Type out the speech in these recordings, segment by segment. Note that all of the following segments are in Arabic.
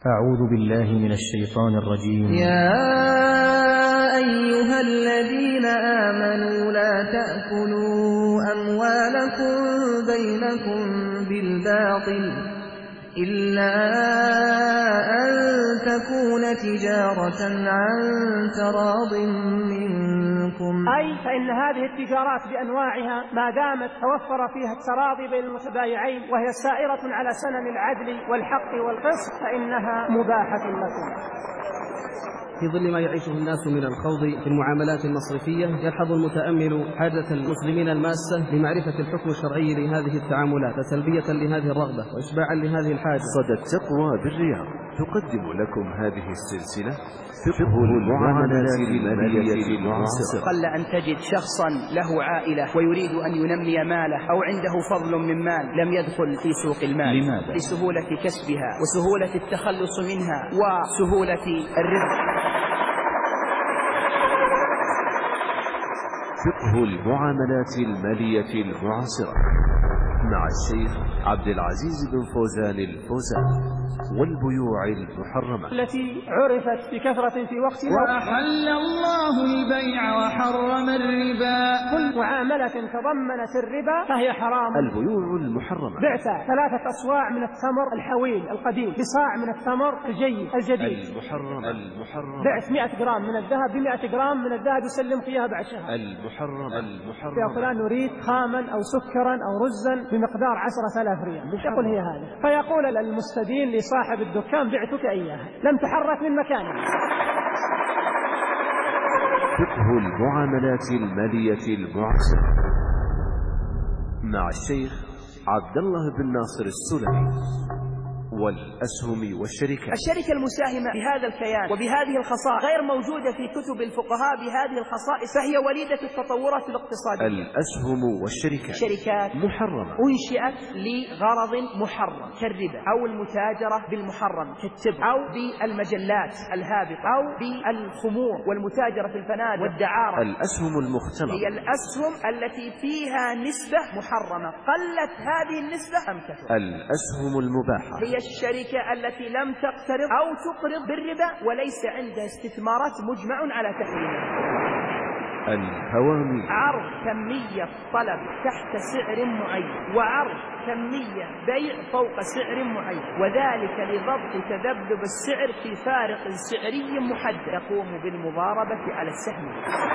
أعوذ بالله من الشيطان الرجيم. يا أيها الذين آمنوا لا تأكلوا أموالكم بينكم بالباطل إلا أن تكون تجارة عن تراض منكم، أي فإن هذه التجارات بأنواعها ما دامت توفر فيها التراضي بين المتبايعين وهي سائرة على سنن العدل والحق والقسط فإنها مباحة لكم. في ظل ما يعيشه الناس من الخوض في المعاملات المصرفية، يلحظ المتأمل حاجة المسلمين الماسة لمعرفة الحكم الشرعي لهذه التعاملات تلبية لهذه الرغبة وإشباعا لهذه الحاجة. صدى التقوى بالرياض تقدم لكم هذه السلسلة فقه المعاملات المالية المعاصرة. قل أن تجد شخصا له عائلة ويريد أن ينمي ماله أو عنده فضل من مال لم يدخل في سوق المال. لماذا؟ لسهولة كسبها وسهولة التخلص منها وسهولة الربح. فقه المعاملات المالية المعاصرة مع الشيخ عبد العزيز بن فوزان الفوزان. والبيوع المحرمة التي عرفت بكثرة في وقتنا. وأحل الله البيع وحرم الربا. كل معاملة تضمنت الربا فهي حرام. البيوع المحرمة. بعت 3 أصواع من التمر الحويل القديم بصاع من التمر الجيد الجديد. المحرمة. بعت 100 جرام من الذهب ب100 جرام من الذهب يسلمك إياها بعد شهر. المحرمة. يا فلان نريد خاما أو سكرا أو رزا بمقدار 10,000 ريال. يقول هي هذا، فيقول المستدين لصاحب الدكان بعتك إياها لم تحرك من مكانها. فقه المعاملات المالية المعاصرة مع الشيخ عبد الله بن ناصر السلمي. والأسهم والشركات. الشركة المساهمة بهذا الكيان وبهذه الخصائص غير موجودة في كتب الفقهاء بهذه الخصائص، فهي وليدة التطورات الاقتصادية. الأسهم والشركات شركات محرمة أنشئت لغرض محرم كالربا أو المتاجرة بالمحرم كالتبغ أو بالمجلات الهابطة أو بالخمور والمتاجرة في الفنادق والدعارة. الأسهم المختلطة هي الأسهم التي فيها نسبة محرمة، قلت هذه النسبة أم كثرت. الأسهم المباحة هي الشركة التي لم تقترض أو تقرض بالربا وليس عندها استثمارات مجمع على تحريمها. الهوامي عرض كمية طلب تحت سعر معين وعرض كمية بيع فوق سعر معين، وذلك لضبط تذبذب السعر في فارق سعري محدد يقوم بالمضاربة على السهم.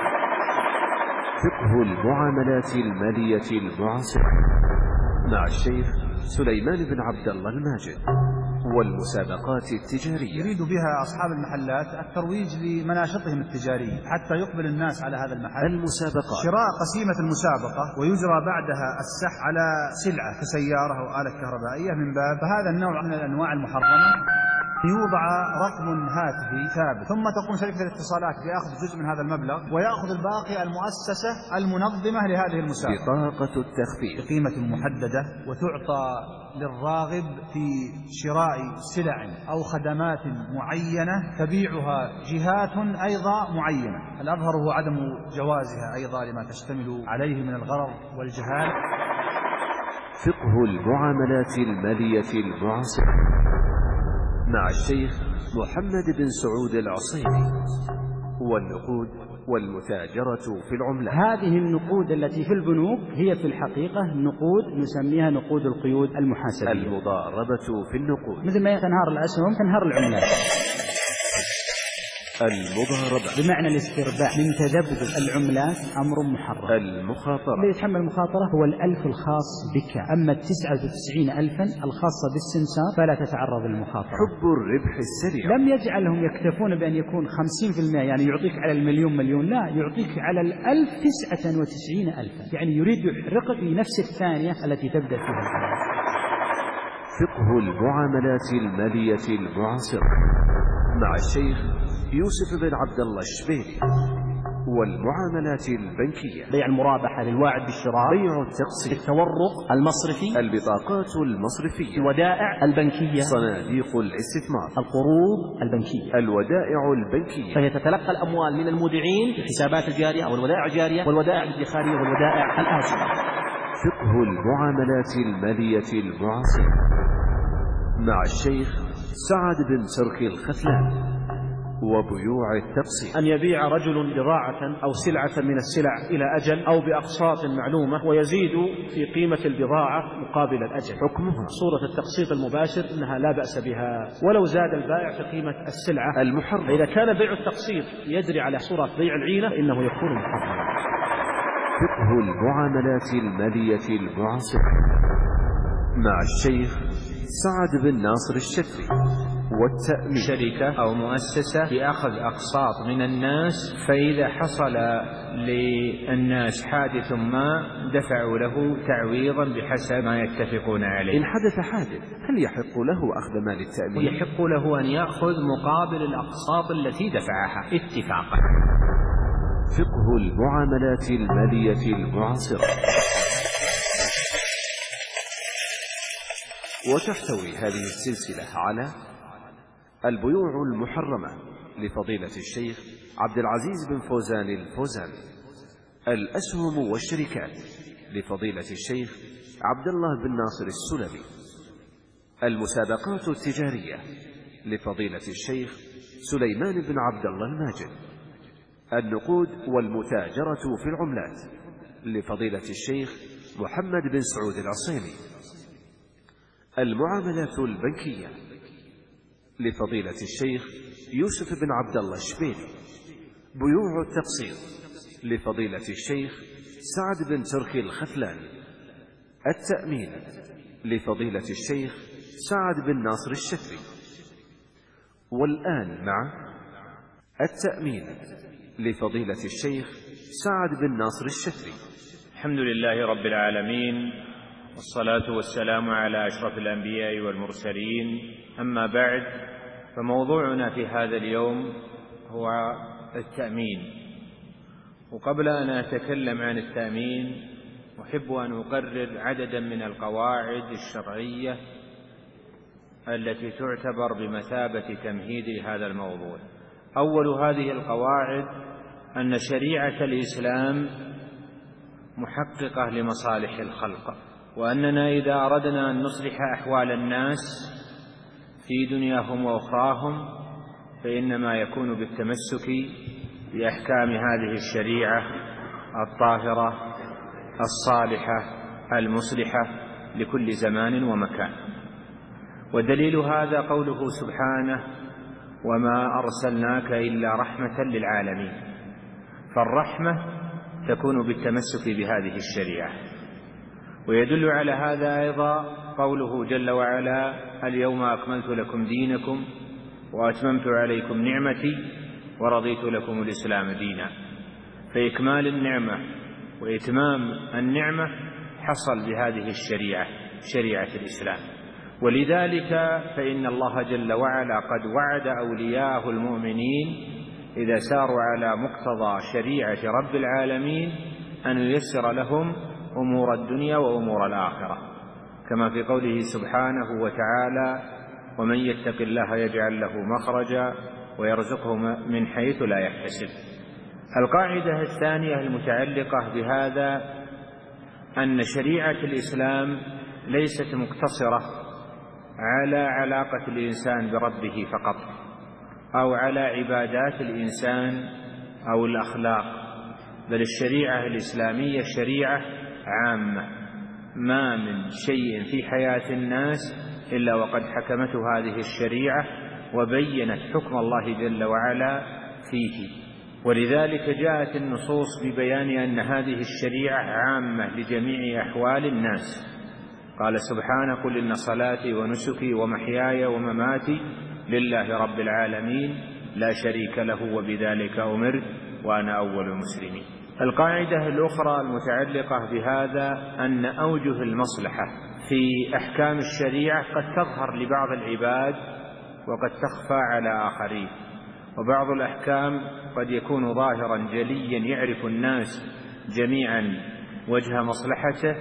فقه المعاملات المالية المعاصرة مع الشيخ سليمان بن عبد الله الماجد. والمسابقات التجارية يريد بها أصحاب المحلات الترويج لمناشطهم التجارية حتى يقبل الناس على هذا المحل. المسابقات شراء قسيمة المسابقة ويجرى بعدها السح على سلعة كسيارة أو آلة كهربائية من باب هذا النوع من الأنواع المحرمة. يوضع رقم هاتفي ثابت ثم تقوم شركة الاتصالات بأخذ جزء من هذا المبلغ ويأخذ الباقي المؤسسة المنظمة لهذه المسابقة. بطاقة التخفيض بقيمة محددة وتعطى للراغب في شراء سلع أو خدمات معينة تبيعها جهات أيضا معينة. الأظهر هو عدم جوازها أيضا لما تشتمل عليه من الغرر والجهال. فقه المعاملات المالية المعاصرة مع الشيخ محمد بن سعود العصيري. والنقود والمتاجرة في العملات. هذه النقود التي في البنوك هي في الحقيقة نقود نسميها نقود القيود المحاسبية. المضاربة في النقود مثل ما تنهار الأسهم تنهار العملات. المضاربة بمعنى الاسترباح من تذبذب العملات أمر محرم. المخاطرة الذي يتحمل المخاطرة هو 1000 الخاص بك، أما 99,000 الخاصة بالسمسار فلا تتعرض للمخاطرة. حب الربح السريع لم يجعلهم يكتفون بأن يكون 50%، يعني يعطيك على المليون مليون، لا، يعطيك على 1000 99,000، يعني يريد يحرقك لنفس الثانية التي تبدأ فيها. فقه المعاملات المالية المعاصرة مع الشيخ يوسف بن عبد الله الشبيلي. والمعاملات البنكية. بيع المرابحة للواعد بالشراء، بيع التقسيط، التورق المصرفي، البطاقات المصرفية، الودائع البنكية، صناديق الاستثمار، القروض البنكية، الودائع البنكية. فهي تتلقى الأموال من المودعين في الحسابات الجارية أو الودائع الجارية والودائع الادخارية والودائع الآجلة. فقه المعاملات المالية المعاصرة مع الشيخ سعد بن تركي الختلان. وبيوع التقسيط، أن يبيع رجل بضاعة أو سلعة من السلع إلى أجل أو بأقساط معلومة ويزيد في قيمة البضاعة مقابل الأجل. حكمها صورة التقسيط المباشر إنها لا بأس بها ولو زاد البائع في قيمة السلعة المحرم. فإذا كان بيع التقسيط يجري على صورة بيع العينة إنه يكون محرما. فقه المعاملات المالية المعاصرة مع الشيخ سعد بن ناصر الشتري. والتأمين، شركة أو مؤسسة بأخذ أقساط من الناس، فإذا حصل للناس حادث ما دفعوا له تعويضا بحسب ما يتفقون عليه. إن حدث حادث هل يحق له أخذ مال التأمين؟ يحق له أن يأخذ مقابل الأقساط التي دفعها اتفاقا. فقه المعاملات المالية المعاصرة. وتحتوي هذه السلسلة على البيوع المحرمة لفضيلة الشيخ عبد العزيز بن فوزان الفوزان، الأسهم والشركات لفضيلة الشيخ عبد الله بن ناصر السلمي، المسابقات التجارية لفضيلة الشيخ سليمان بن عبد الله الماجد، النقود والمتاجرة في العملات لفضيلة الشيخ محمد بن سعود العصيمي، المعاملات البنكية لفضيلة الشيخ يوسف بن عبد الله الشبيلي، بيوع التقسيط لفضيلة الشيخ سعد بن تركي الختلان، التأمين لفضيلة الشيخ سعد بن ناصر الشتري. والآن مع التأمين لفضيلة الشيخ سعد بن ناصر الشتري. الحمد لله رب العالمين، والصلاة والسلام على أشرف الأنبياء والمرسلين، أما بعد، فموضوعنا في هذا اليوم هو التأمين. وقبل أن أتكلم عن التأمين أحب أن أقرر عددا من القواعد الشرعية التي تعتبر بمثابة تمهيد لهذا الموضوع. أول هذه القواعد أن شريعة الإسلام محققة لمصالح الخلق، وأننا إذا أردنا أن نصلح أحوال الناس في دنياهم وأخراهم فإنما يكون بالتمسك بأحكام هذه الشريعة الطاهرة الصالحة المصلحة لكل زمان ومكان. ودليل هذا قوله سبحانه: وما أرسلناك إلا رحمة للعالمين. فالرحمة تكون بالتمسك بهذه الشريعة. ويدل على هذا أيضا قوله جل وعلا: اليوم أكملت لكم دينكم وأتممت عليكم نعمتي ورضيت لكم الإسلام دينا. فإكمال النعمة وإتمام النعمة حصل بهذه الشريعة، شريعة الإسلام. ولذلك فإن الله جل وعلا قد وعد أولياءه المؤمنين إذا ساروا على مقتضى شريعة رب العالمين أن ييسر لهم أمور الدنيا وأمور الآخرة، كما في قوله سبحانه وتعالى: ومن يتق الله يجعل له مخرجا ويرزقه من حيث لا يحتسب. القاعدة الثانية المتعلقة بهذا أن شريعة الإسلام ليست مقتصرة على علاقة الإنسان بربه فقط أو على عبادات الإنسان أو الأخلاق، بل الشريعة الإسلامية شريعة عامة، ما من شيء في حياة الناس إلا وقد حكمته هذه الشريعة وبينت حكم الله جل وعلا فيه. ولذلك جاءت النصوص ببيان أن هذه الشريعة عامة لجميع أحوال الناس. قال سبحانه: قل إن صلاتي ونسكي ومحياي ومماتي لله رب العالمين لا شريك له وبذلك أمرت وأنا أول المسلمين. القاعدة الأخرى المتعلقة بهذا أن أوجه المصلحة في أحكام الشريعة قد تظهر لبعض العباد وقد تخفى على آخرين، وبعض الأحكام قد يكون ظاهرا جليا يعرف الناس جميعا وجه مصلحته،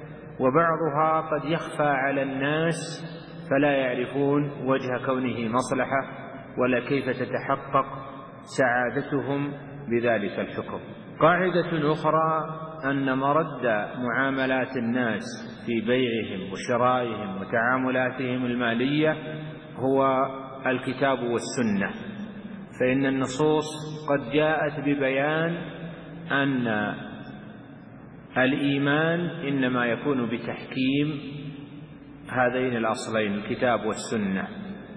وبعضها قد يخفى على الناس فلا يعرفون وجه كونه مصلحة ولا كيف تتحقق سعادتهم بذلك الحكم. قاعدة أخرى أن مرد معاملات الناس في بيعهم وشرائهم وتعاملاتهم المالية هو الكتاب والسنة، فإن النصوص قد جاءت ببيان أن الإيمان إنما يكون بتحكيم هذين الأصلين الكتاب والسنة.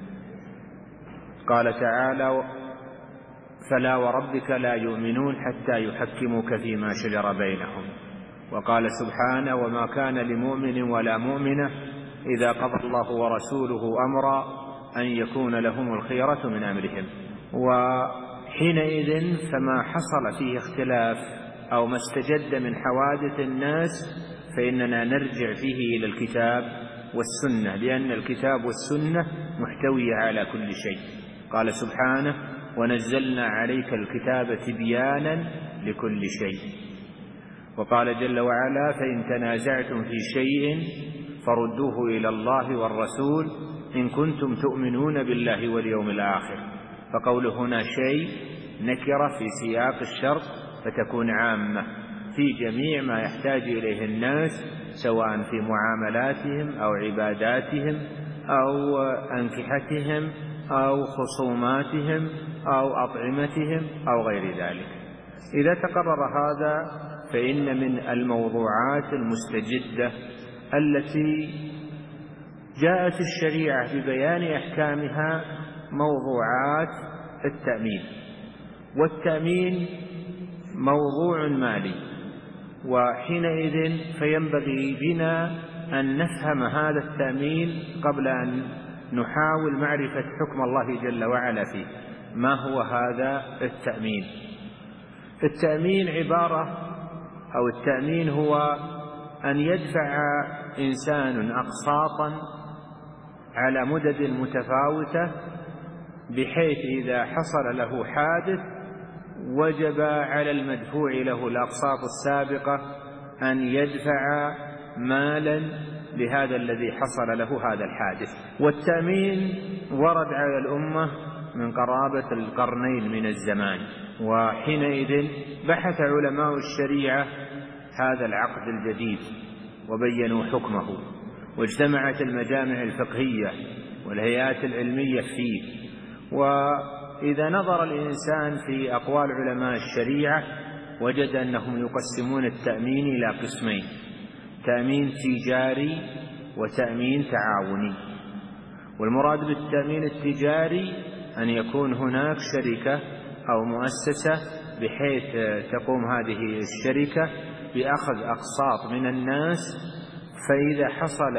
قال تعالى: فلا وربك لا يؤمنون حتى يحكموك فيما شجر بينهم. وقال سبحانه: وما كان لمؤمن ولا مؤمنة إذا قضى الله ورسوله أمرا أن يكون لهم الخيرة من أمرهم. وحينئذ فما حصل فيه اختلاف أو ما استجد من حوادث الناس فإننا نرجع فيه إلى الكتاب والسنة، لأن الكتاب والسنة محتوية على كل شيء. قال سبحانه: ونزلنا عليك الكتاب تبيانا لكل شيء. وقال جل وعلا: فإن تنازعتم في شيء فردوه إلى الله والرسول إن كنتم تؤمنون بالله واليوم الآخر. فقوله هنا شيء نكرة في سياق الشرط فتكون عامة في جميع ما يحتاج إليه الناس، سواء في معاملاتهم أو عباداتهم أو أنكحتهم أو خصوماتهم أو أطعمتهم أو غير ذلك. إذا تقرر هذا فإن من الموضوعات المستجدة التي جاءت الشريعة ببيان أحكامها موضوعات التأمين. والتأمين موضوع مالي، وحينئذ فينبغي بنا أن نفهم هذا التأمين قبل أن نحاول معرفة حكم الله جل وعلا فيه. ما هو هذا التأمين؟ التأمين التأمين هو أن يدفع إنسان أقساطا على مدد متفاوتة، بحيث إذا حصل له حادث وجب على المدفوع له الأقساط السابقة أن يدفع مالا لهذا الذي حصل له هذا الحادث. والتأمين ورد على الأمة من قرابة القرنين من الزمان، وحينئذ بحث علماء الشريعة هذا العقد الجديد وبينوا حكمه، واجتمعت المجامع الفقهية والهيئات العلمية فيه. وإذا نظر الإنسان في أقوال علماء الشريعة وجد أنهم يقسمون التأمين إلى قسمين: تأمين تجاري وتأمين تعاوني. والمراد بالتأمين التجاري أن يكون هناك شركة أو مؤسسة بحيث تقوم هذه الشركة بأخذ أقساط من الناس، فإذا حصل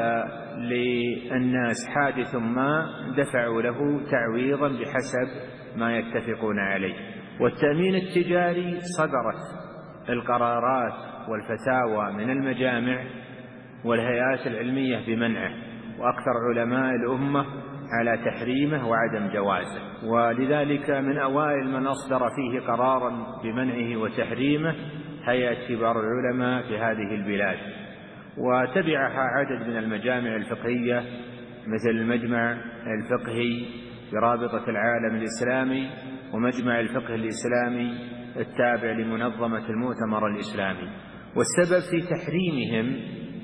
للناس حادث ما دفعوا له تعويضا بحسب ما يتفقون عليه. والتأمين التجاري صدرت القرارات والفتاوى من المجامع والهيئات العلمية بمنعه، وأكثر علماء الأمة على تحريمه وعدم جوازه. ولذلك من أوائل من أصدر فيه قرارا بمنعه وتحريمه هيئة كبار العلماء في هذه البلاد، وتبعها عدد من المجامع الفقهية مثل المجمع الفقهي برابطة العالم الإسلامي ومجمع الفقه الإسلامي التابع لمنظمة المؤتمر الإسلامي. والسبب في تحريمهم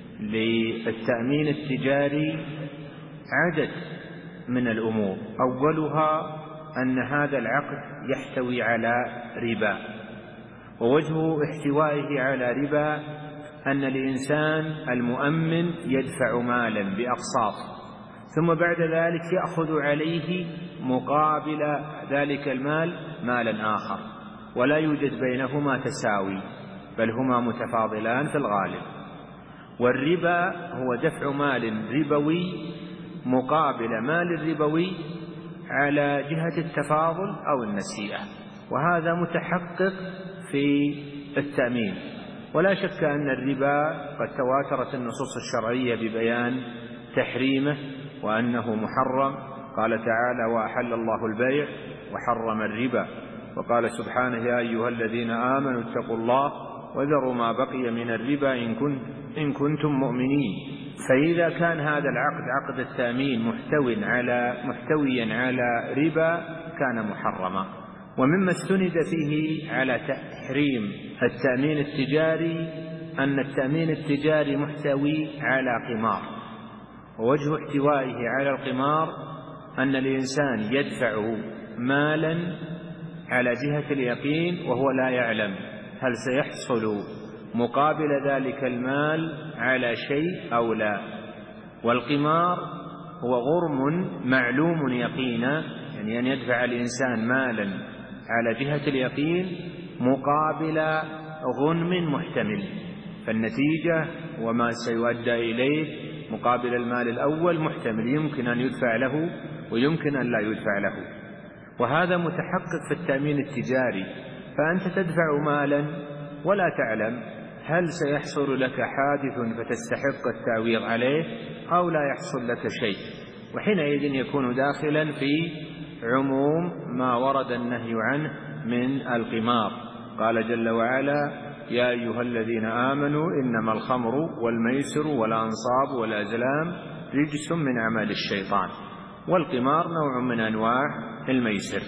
للتأمين التجاري عدد من الأمور، أولها أن هذا العقد يحتوي على ربا، ووجه احتوائه على ربا أن الإنسان المؤمن يدفع مالا بأقساط، ثم بعد ذلك يأخذ عليه مقابل ذلك المال مالا آخر، ولا يوجد بينهما تساوي، بل هما متفاضلان في الغالب. والربا هو دفع مال ربوي مقابل مال ربوي على جهة التفاضل أو النسيئة، وهذا متحقق في التأمين. ولا شك أن الربا قد تواترت النصوص الشرعية ببيان تحريمه وأنه محرم. قال تعالى: وأحل الله البيع وحرم الربا. وقال سبحانه: يا أيها الذين آمنوا اتقوا الله وذروا ما بقي من الربا إن كنتم مؤمنين. فإذا كان هذا العقد عقد التأمين محتويا على ربا كان محرما. ومما استند فيه على تحريم التأمين التجاري أن التأمين التجاري محتوي على قمار، ووجه احتوائه على القمار أن الإنسان يدفع مالا على جهة اليقين وهو لا يعلم هل سيحصل مقابل ذلك المال على شيء أو لا. والقمار هو غرم معلوم يقينا، يعني أن يدفع الإنسان مالا على جهة اليقين مقابل غنم محتمل، فالنتيجة وما سيؤدى إليه مقابل المال الأول محتمل، يمكن أن يدفع له ويمكن أن لا يدفع له، وهذا متحقق في التأمين التجاري. فأنت تدفع مالا ولا تعلم هل سيحصل لك حادث فتستحق التعويض عليه أو لا يحصل لك شيء، وحينئذ يكون داخلا في عموم ما ورد النهي عنه من القمار. قال جل وعلا: يا أيها الذين آمنوا إنما الخمر والميسر والأنصاب والأزلام رجس من عمل الشيطان، والقمار نوع من أنواع الميسر.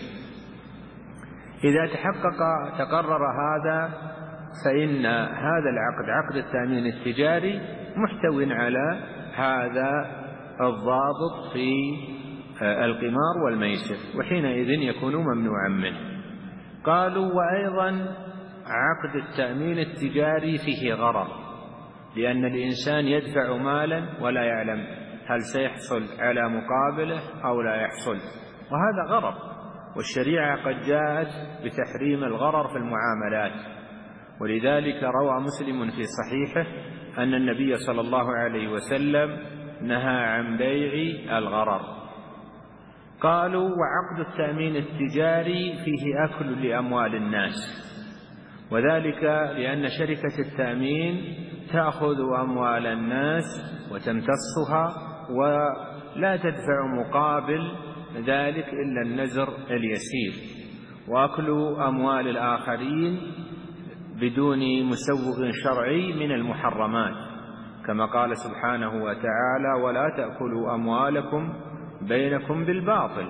إذا تقرر هذا فإن هذا العقد، عقد التأمين التجاري، محتوى على هذا الضابط في القمار والميسر، وحينئذ يكون ممنوعا منه. قالوا: وأيضا عقد التأمين التجاري فيه غرر، لأن الإنسان يدفع مالا ولا يعلم هل سيحصل على مقابله أو لا يحصل، وهذا غرر، والشريعة قد جاءت بتحريم الغرر في المعاملات. ولذلك روى مسلم في صحيحه أن النبي صلى الله عليه وسلم نهى عن بيع الغرر. قالوا: وعقد التأمين التجاري فيه أكل لأموال الناس، وذلك لأن شركة التأمين تأخذ أموال الناس وتمتصها ولا تدفع مقابل ذلك إلا النزر اليسير، وأكل أموال الآخرين بدون مسوغ شرعي من المحرمات، كما قال سبحانه وتعالى: ولا تأكلوا أموالكم بينكم بالباطل.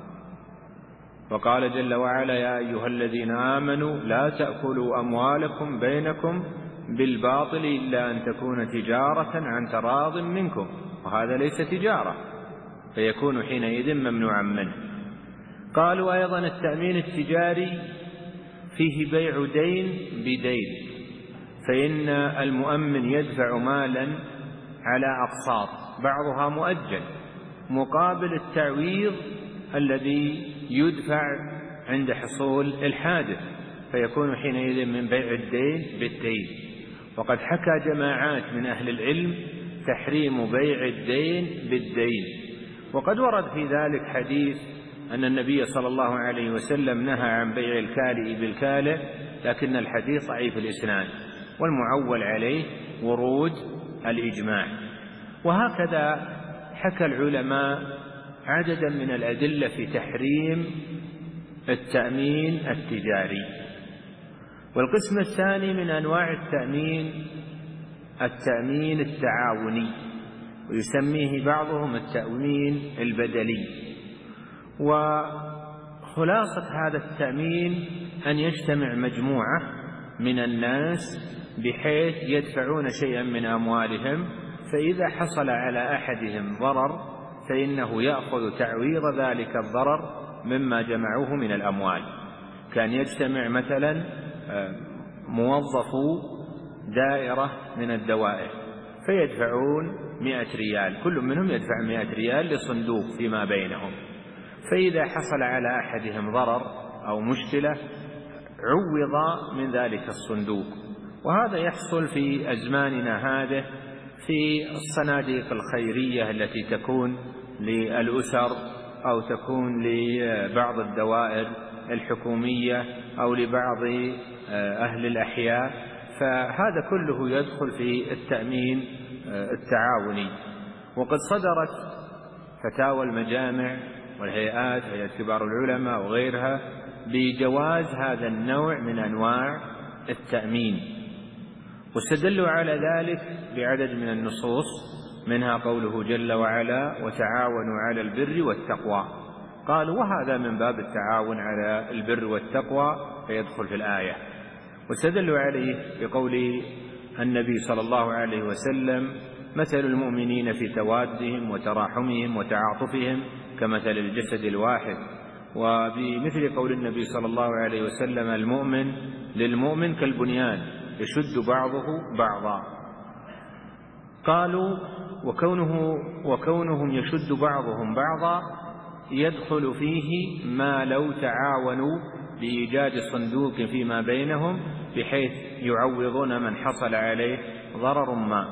وقال جل وعلا: يا أيها الذين آمنوا لا تأكلوا أموالكم بينكم بالباطل إلا أن تكون تجارة عن تراض منكم، وهذا ليس تجارة، فيكون حينئذ ممنوعا منه. قالوا: أيضا التأمين التجاري فيه بيع دين بدين، فإن المؤمن يدفع مالا على أقساط بعضها مؤجل مقابل التعويض الذي يدفع عند حصول الحادث، فيكون حينئذ من بيع الدين بالدين. وقد حكى جماعات من أهل العلم تحريم بيع الدين بالدين، وقد ورد في ذلك حديث أن النبي صلى الله عليه وسلم نهى عن بيع الكالئ بالكالئ، لكن الحديث ضعيف الإسناد، والمعول عليه ورود الإجماع. وهكذا حكى العلماء عددا من الأدلة في تحريم التأمين التجاري. والقسم الثاني من أنواع التأمين التعاوني، ويسميه بعضهم التأمين البدلي. وخلاصة هذا التأمين أن يجتمع مجموعة من الناس بحيث يدفعون شيئا من أموالهم، فإذا حصل على أحدهم ضرر فإنه يأخذ تعويض ذلك الضرر مما جمعوه من الأموال. كان يجتمع مثلا موظفو دائرة من الدوائر فيدفعون 100 ريال، كل منهم يدفع 100 ريال لصندوق فيما بينهم، فإذا حصل على أحدهم ضرر أو مشكلة عوض من ذلك الصندوق. وهذا يحصل في أزماننا هذه في الصناديق الخيرية التي تكون للأسر أو تكون لبعض الدوائر الحكومية أو لبعض أهل الأحياء، فهذا كله يدخل في التأمين التعاوني. وقد صدرت فتاوى المجامع والهيئات، هيئة كبار العلماء وغيرها، بجواز هذا النوع من أنواع التأمين، واستدلوا على ذلك بعدد من النصوص، منها قوله جل وعلا: وتعاونوا على البر والتقوى. قالوا: وهذا من باب التعاون على البر والتقوى فيدخل في الآية. واستدلوا عليه بقول النبي صلى الله عليه وسلم: مثل المؤمنين في توادهم وتراحمهم وتعاطفهم كمثل الجسد الواحد. وبمثل قول النبي صلى الله عليه وسلم: المؤمن للمؤمن كالبنيان يشد بعضه بعضا. قالوا: وكونهم يشد بعضهم بعضا يدخل فيه ما لو تعاونوا بإيجاد صندوق فيما بينهم بحيث يعوضون من حصل عليه ضرر ما.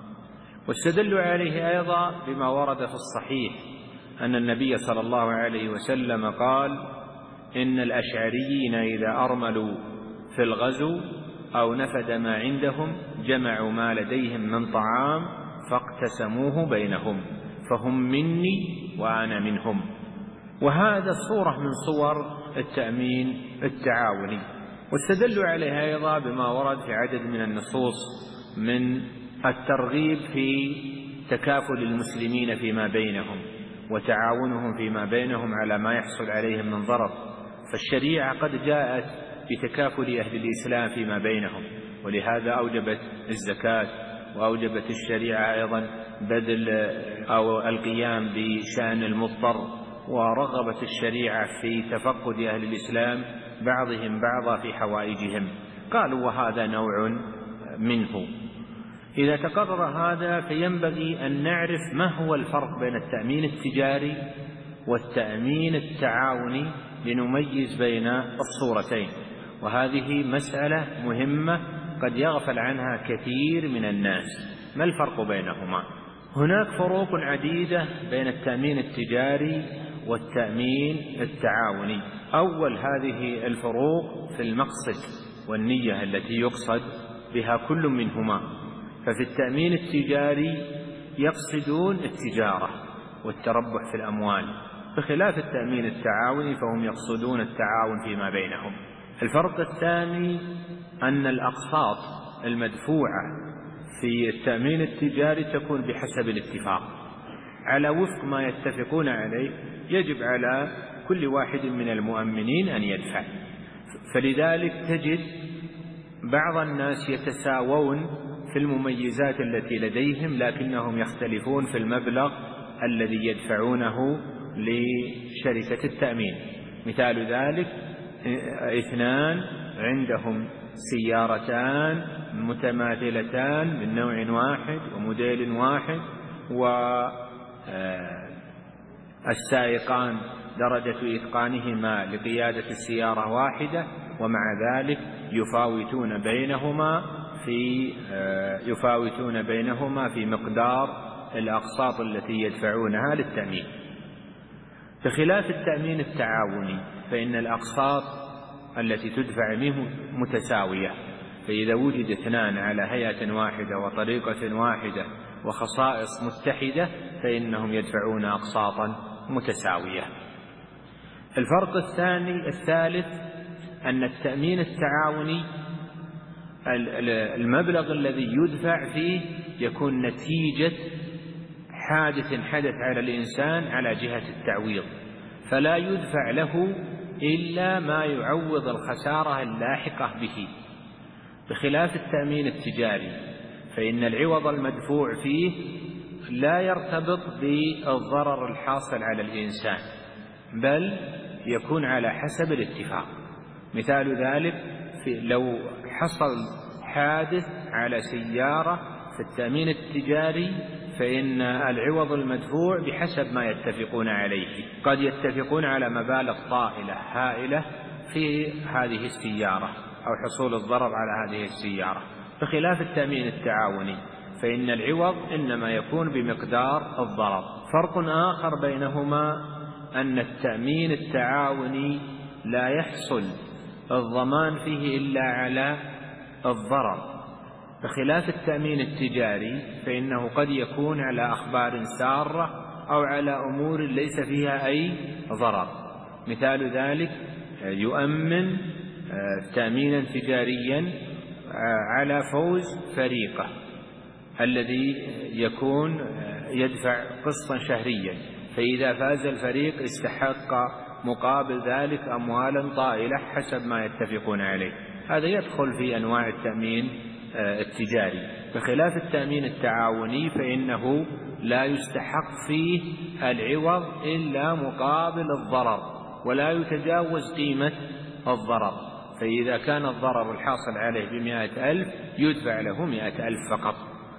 واستدلوا عليه أيضا بما ورد في الصحيح أن النبي صلى الله عليه وسلم قال: إن الأشعريين إذا أرملوا في الغزو أو نفد ما عندهم جمعوا ما لديهم من طعام فاقتسموه بينهم، فهم مني وأنا منهم. وهذا صورة من صور التأمين التعاوني. واستدلوا عليها أيضا بما ورد في عدد من النصوص من الترغيب في تكافل المسلمين فيما بينهم وتعاونهم فيما بينهم على ما يحصل عليهم من ضرر. فالشريعة قد جاءت بتكافل أهل الإسلام فيما بينهم، ولهذا أوجبت الزكاة، وأوجبت الشريعة أيضا بذل أو القيام بشأن المضطر، ورغبت الشريعة في تفقد أهل الإسلام بعضهم بعضا في حوائجهم. قالوا: وهذا نوع منه. إذا تقرر هذا فينبغي أن نعرف ما هو الفرق بين التأمين التجاري والتأمين التعاوني لنميز بين الصورتين، وهذه مسألة مهمة قد يغفل عنها كثير من الناس. ما الفرق بينهما؟ هناك فروق عديدة بين التأمين التجاري والتأمين التعاوني. أول هذه الفروق في المقصد والنية التي يقصد بها كل منهما. ففي التأمين التجاري يقصدون التجارة والتربح في الأموال، بخلاف التأمين التعاوني فهم يقصدون التعاون فيما بينهم. الفرق الثاني أن الأقساط المدفوعة في التأمين التجاري تكون بحسب الاتفاق على وفق ما يتفقون عليه، يجب على كل واحد من المؤمنين أن يدفع. فلذلك تجد بعض الناس يتساوون في المميزات التي لديهم، لكنهم يختلفون في المبلغ الذي يدفعونه لشركة التأمين. مثال ذلك: اثنان عندهم سيارتان متماثلتان من نوع واحد وموديل واحد، والسائقان درجة إتقانهما لقيادة السيارة واحدة، ومع ذلك يفاوتون بينهما في مقدار الأقساط التي يدفعونها للتأمين. بخلاف التأمين التعاوني فإن الأقساط التي تدفع منه متساوية، فإذا وجد اثنان على هيئة واحدة وطريقة واحدة وخصائص متحدة فإنهم يدفعون أقساطا متساوية. الفرق الثالث أن التأمين التعاوني المبلغ الذي يدفع فيه يكون نتيجة حادث حدث على الإنسان على جهة التعويض، فلا يدفع له إلا ما يعوض الخسارة اللاحقة به، بخلاف التأمين التجاري فإن العوض المدفوع فيه لا يرتبط بالضرر الحاصل على الإنسان، بل يكون على حسب الاتفاق. مثال ذلك: لو حصل حادث على سيارة في التأمين التجاري فإن العوض المدفوع بحسب ما يتفقون عليه، قد يتفقون على مبالغ طائلة هائلة في هذه السيارة أو حصول الضرر على هذه السيارة، بخلاف التأمين التعاوني فإن العوض إنما يكون بمقدار الضرر. فرق آخر بينهما أن التأمين التعاوني لا يحصل الضمان فيه إلا على الضرر، بخلاف التأمين التجاري فإنه قد يكون على أخبار سارة أو على أمور ليس فيها أي ضرر. مثال ذلك: يؤمن تأمينا تجاريا على فوز فريقه الذي يكون يدفع قسطا شهريا، فإذا فاز الفريق استحق مقابل ذلك أموالا طائلة حسب ما يتفقون عليه. هذا يدخل في أنواع التأمين التجاري، بخلاف التأمين التعاوني فإنه لا يستحق فيه العوض إلا مقابل الضرر، ولا يتجاوز قيمة الضرر، فإذا كان الضرر الحاصل عليه ب100,000 يدفع له 100,000 فقط.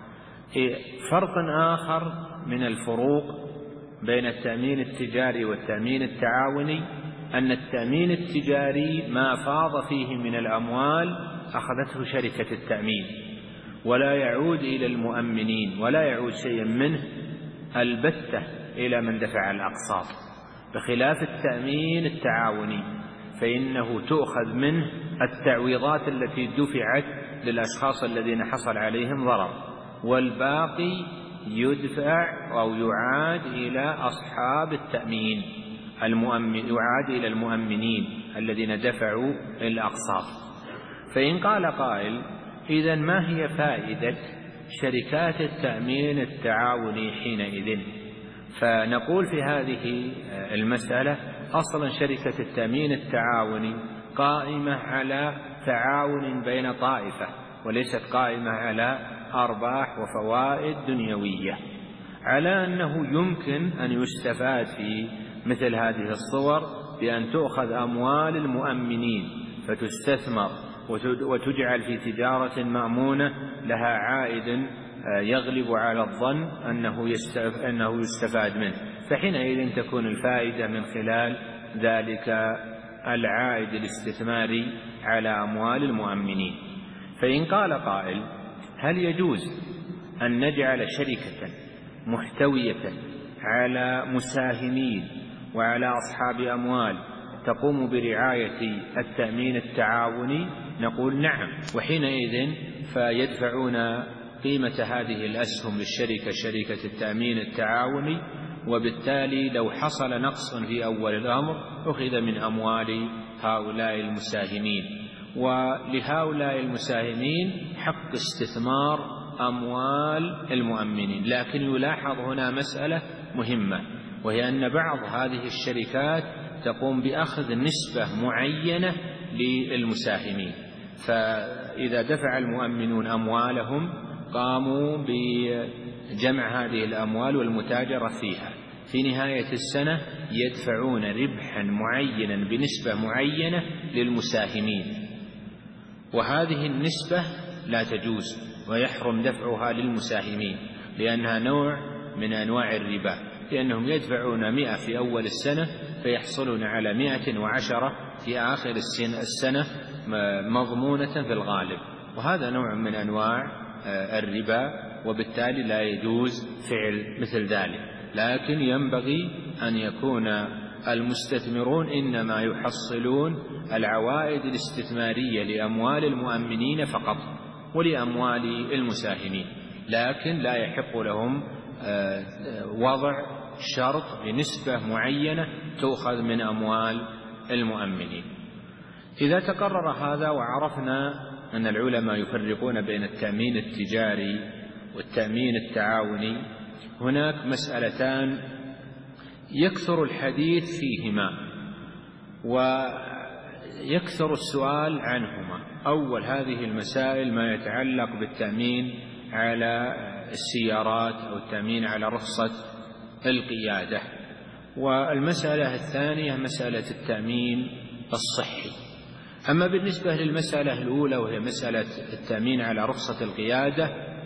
فرق آخر من الفروق بين التأمين التجاري والتأمين التعاوني أن التأمين التجاري ما فاض فيه من الأموال أخذته شركة التأمين ولا يعود إلى المؤمنين، ولا يعود شيء منه البتة إلى من دفع الأقساط، بخلاف التأمين التعاوني فإنه تؤخذ منه التعويضات التي دفعت للأشخاص الذين حصل عليهم ضرر، والباقي يدفع أو يعاد إلى أصحاب التأمين، يعاد إلى المؤمنين الذين دفعوا الأقساط. فإن قال قائل: إذن ما هي فائدة شركات التأمين التعاوني حينئذ؟ فنقول في هذه المسألة: أصلا شركة التأمين التعاوني قائمة على تعاون بين طائفة، وليست قائمة على أرباح وفوائد دنيوية، على أنه يمكن أن يستفاد في مثل هذه الصور بأن تؤخذ أموال المؤمنين فتستثمر وتجعل في تجارة مأمونة لها عائد يغلب على الظن أنه يستفاد منه، فحينئذ تكون الفائدة من خلال ذلك العائد الاستثماري على أموال المؤمنين. فإن قال قائل: هل يجوز أن نجعل شركة محتوية على مساهمين وعلى أصحاب أموال تقوم برعاية التأمين التعاوني؟ نقول نعم، وحينئذ فيدفعون قيمة هذه الأسهم للشركة، شركة التأمين التعاوني، وبالتالي لو حصل نقص في أول الأمر أخذ من أموال هؤلاء المساهمين، ولهؤلاء المساهمين حق استثمار أموال المؤمنين. لكن يلاحظ هنا مسألة مهمة، وهي أن بعض هذه الشركات تقوم بأخذ نسبة معينة للمساهمين، فإذا دفع المؤمنون أموالهم قاموا بجمع هذه الأموال والمتاجرة فيها، في نهاية السنة يدفعون ربحا معينا بنسبة معينة للمساهمين، وهذه النسبة لا تجوز ويحرم دفعها للمساهمين، لأنها نوع من أنواع الربا، لأنهم يدفعون 100 في أول السنة فيحصلون على 110 في آخر السنة مضمونة في الغالب، وهذا نوع من أنواع الربا، وبالتالي لا يجوز فعل مثل ذلك. لكن ينبغي أن يكون المستثمرون إنما يحصلون العوائد الاستثمارية لأموال المؤمنين فقط ولأموال المساهمين، لكن لا يحق لهم وضع شرط بنسبة معينة تؤخذ من أموال المؤمنين. إذا تقرر هذا وعرفنا أن العلماء يفرقون بين التأمين التجاري والتأمين التعاوني، هناك مسألتان يكثر الحديث فيهما ويكثر السؤال عنهما. أول هذه المسائل ما يتعلق بالتأمين على السيارات أو التأمين على رخصة القيادة، والمسألة الثانية مسألة التأمين الصحي. أما بالنسبة للمسألة الأولى وهي مسألة التأمين على رخصة القيادة،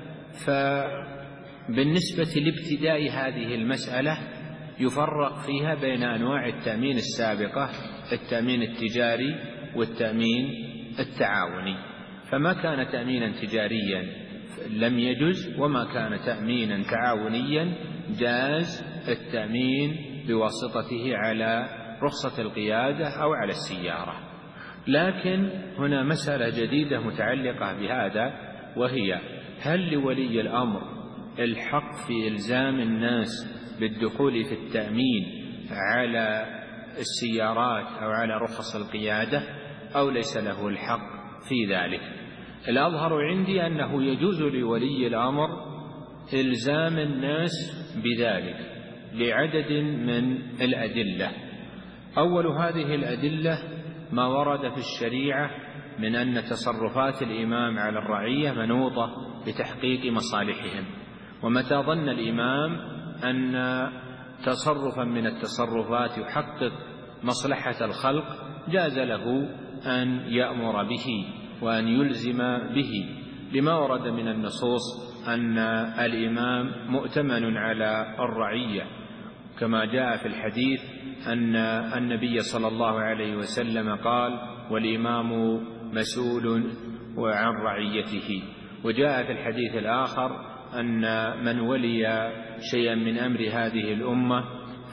فبالنسبة لابتداء هذه المسألة يفرق فيها بين أنواع التأمين السابقة: التأمين التجاري والتأمين التعاوني. فما كان تأمينا تجاريا لم يجز، وما كان تأمينا تعاونيا جاز التأمين بواسطته على رخصة القيادة أو على السيارة. لكن هنا مسألة جديدة متعلقة بهذا، وهي: هل لولي الأمر الحق في إلزام الناس بالدخول في التأمين على السيارات أو على رخص القيادة، أو ليس له الحق في ذلك؟ الأظهر عندي أنه يجوز لولي الأمر إلزام الناس بذلك لعدد من الأدلة. أول هذه الأدلة ما ورد في الشريعة من أن تصرفات الإمام على الرعية منوطة بتحقيق مصالحهم، ومتى ظن الإمام أن تصرفا من التصرفات يحقق مصلحة الخلق جاز له أن يأمر به وأن يلزم به، لما ورد من النصوص أن الإمام مؤتمن على الرعية، كما جاء في الحديث أن النبي صلى الله عليه وسلم قال: والإمام مسؤول عن رعيته. وجاء في الحديث الآخر أن من ولي شيئا من أمر هذه الأمة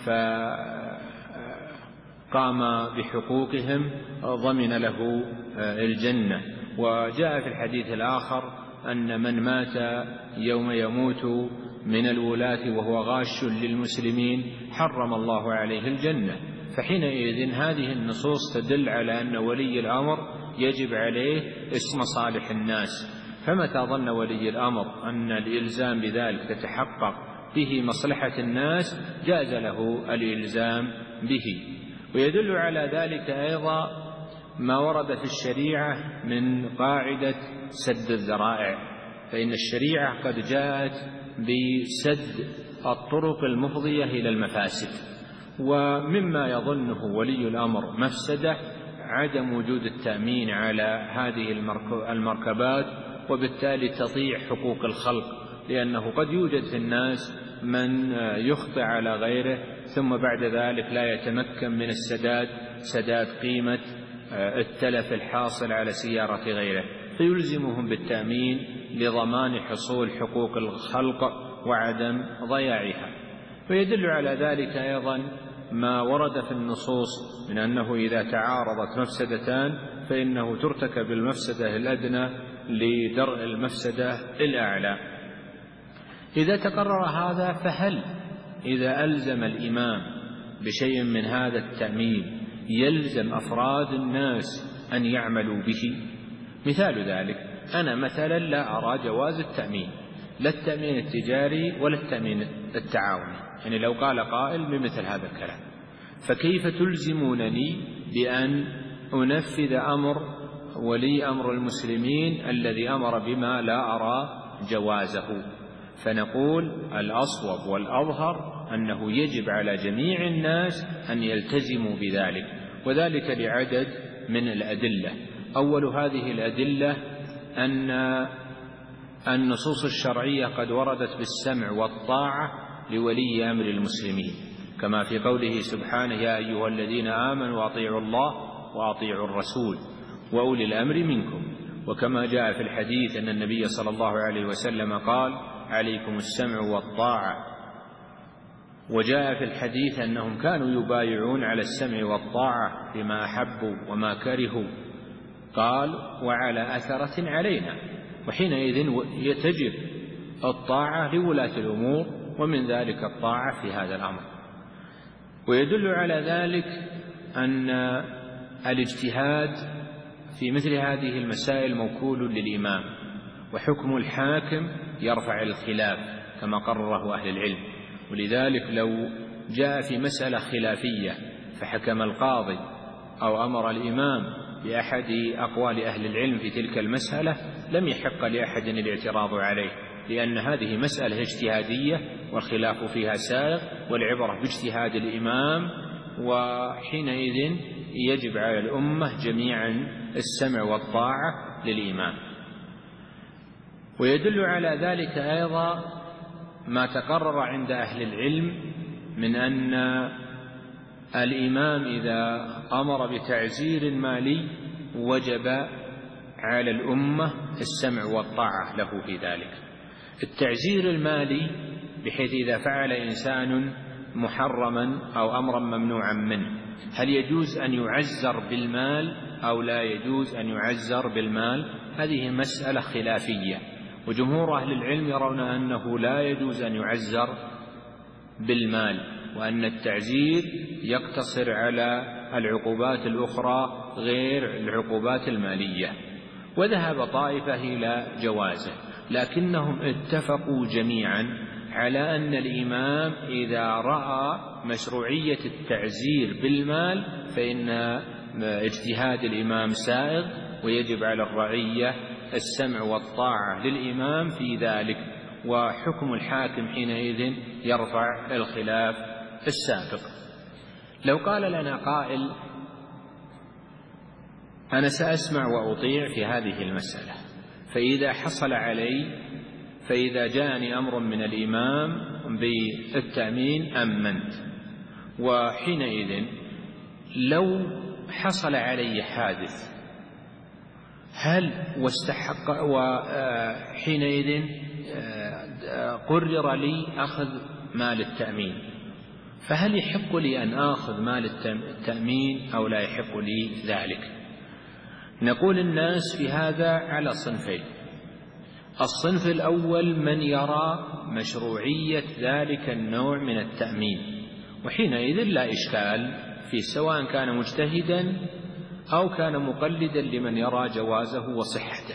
فقام بحقوقهم ضمن له الجنة. وجاء في الحديث الآخر أن من مات يوم يموت من الولاة وهو غاش للمسلمين حرم الله عليه الجنة. فحينئذ هذه النصوص تدل على أن ولي الأمر يجب عليه مصالح الناس، فمتى ظن ولي الأمر أن الإلزام بذلك تتحقق به مصلحة الناس جاز له الإلزام به. ويدل على ذلك أيضا ما ورد في الشريعة من قاعدة سد الذرائع، فإن الشريعة قد جاءت بسد الطرق المفضية إلى المفاسد، ومما يظنه ولي الأمر مفسدة عدم وجود التأمين على هذه المركبات، وبالتالي تضيع حقوق الخلق، لأنه قد يوجد في الناس من يخطئ على غيره ثم بعد ذلك لا يتمكن من سداد قيمة التلف الحاصل على سيارة غيره، فيلزمهم بالتأمين لضمان حصول حقوق الخلق وعدم ضياعها. ويدل على ذلك أيضا ما ورد في النصوص من أنه إذا تعارضت مفسدتان فإنه ترتكب المفسدة الأدنى لدرء المفسدة الأعلى. إذا تقرر هذا، فهل إذا ألزم الإمام بشيء من هذا التأمين يلزم أفراد الناس أن يعملوا به؟ مثال ذلك: أنا مثلا لا أرى جواز التأمين، لا التأمين التجاري ولا التأمين التعاوني، يعني لو قال قائل بمثل هذا الكلام، فكيف تلزمونني بأن أنفذ أمر ولي أمر المسلمين الذي أمر بما لا أرى جوازه؟ فنقول الأصوب والأظهر أنه يجب على جميع الناس أن يلتزموا بذلك، وذلك لعدد من الأدلة. أول هذه الأدلة أن النصوص الشرعية قد وردت بالسمع والطاعة لولي أمر المسلمين، كما في قوله سبحانه: يا أيها الذين آمنوا أطيعوا الله وأطيعوا الرسول وأولي الأمر منكم. وكما جاء في الحديث أن النبي صلى الله عليه وسلم قال: عليكم السمع والطاعة. وجاء في الحديث أنهم كانوا يبايعون على السمع والطاعة بما أحبوا وما كرهوا، قال: وعلى أثرة علينا. وحينئذ تجب الطاعة لولاة الأمور، ومن ذلك الطاعة في هذا الأمر. ويدل على ذلك أن الاجتهاد في مثل هذه المسائل موكول للإمام، وحكم الحاكم يرفع الخلاف كما قرره أهل العلم. ولذلك لو جاء في مسألة خلافية فحكم القاضي أو أمر الإمام بأحد أقوال أهل العلم في تلك المسألة لم يحق لأحد الاعتراض عليه، لأن هذه مسألة اجتهادية والخلاف فيها سائغ، والعبرة باجتهاد الإمام، وحينئذ يجب على الأمة جميعا السمع والطاعة للإمام. ويدل على ذلك أيضا ما تقرر عند أهل العلم من أن الإمام إذا أمر بتعزير مالي وجب على الأمة السمع والطاعة له في ذلك. التعزير المالي بحيث إذا فعل إنسان محرما أو أمرا ممنوعا منه، هل يجوز أن يعزر بالمال أو لا يجوز أن يعزر بالمال؟ هذه مسألة خلافية، وجمهور أهل العلم يرون أنه لا يجوز أن يعزر بالمال، وأن التعزير يقتصر على العقوبات الأخرى غير العقوبات المالية. وذهب طائفة إلى جوازه، لكنهم اتفقوا جميعا على أن الإمام إذا رأى مشروعية التعزير بالمال فإن اجتهاد الإمام سائغ، ويجب على الرعية السمع والطاعة للإمام في ذلك، وحكم الحاكم حينئذ يرفع الخلاف السابق. لو قال لنا قائل: أنا سأسمع وأطيع في هذه المسألة، فإذا حصل علي، فإذا جاءني أمر من الإمام بالتأمين أمنت، وحينئذ لو حصل علي حادث هل واستحق وحينئذ قرر لي أخذ مال التأمين، فهل يحق لي أن آخذ مال التأمين أو لا يحق لي ذلك؟ نقول الناس في هذا على صنفين. الصنف الأول من يرى مشروعية ذلك النوع من التأمين، وحينئذ لا إشكال في سواء كان مجتهدا أو كان مقلدا لمن يرى جوازه وصحته،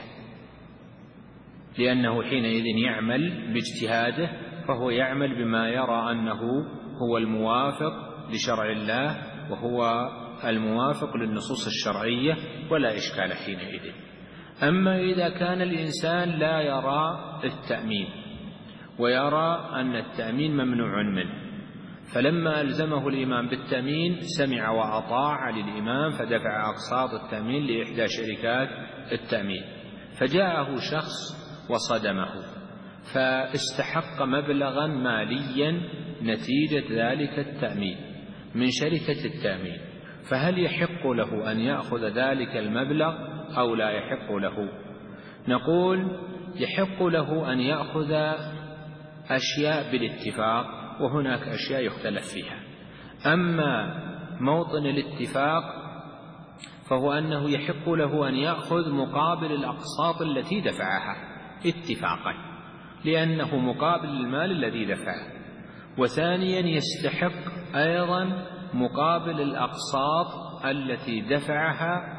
لأنه حينئذ يعمل باجتهاده، فهو يعمل بما يرى أنه هو الموافق لشرع الله وهو الموافق للنصوص الشرعية، ولا إشكال حينئذ. أما إذا كان الإنسان لا يرى التأمين ويرى أن التأمين ممنوع منه، فلما ألزمه الإمام بالتأمين سمع وأطاع للإمام فدفع أقساط التأمين لإحدى شركات التأمين، فجاءه شخص وصدمه فاستحق مبلغا ماليا نتيجة ذلك التأمين من شركة التأمين، فهل يحق له أن يأخذ ذلك المبلغ أو لا يحق له؟ نقول يحق له أن يأخذ أشياء بالاتفاق، وهناك أشياء يختلف فيها. أما موطن الاتفاق فهو أنه يحق له أن يأخذ مقابل الأقساط التي دفعها اتفاقا، لأنه مقابل المال الذي دفعه. وثانيا يستحق أيضا مقابل الأقساط التي دفعها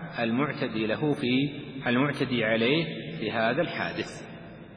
المعتدي عليه في هذا الحادث.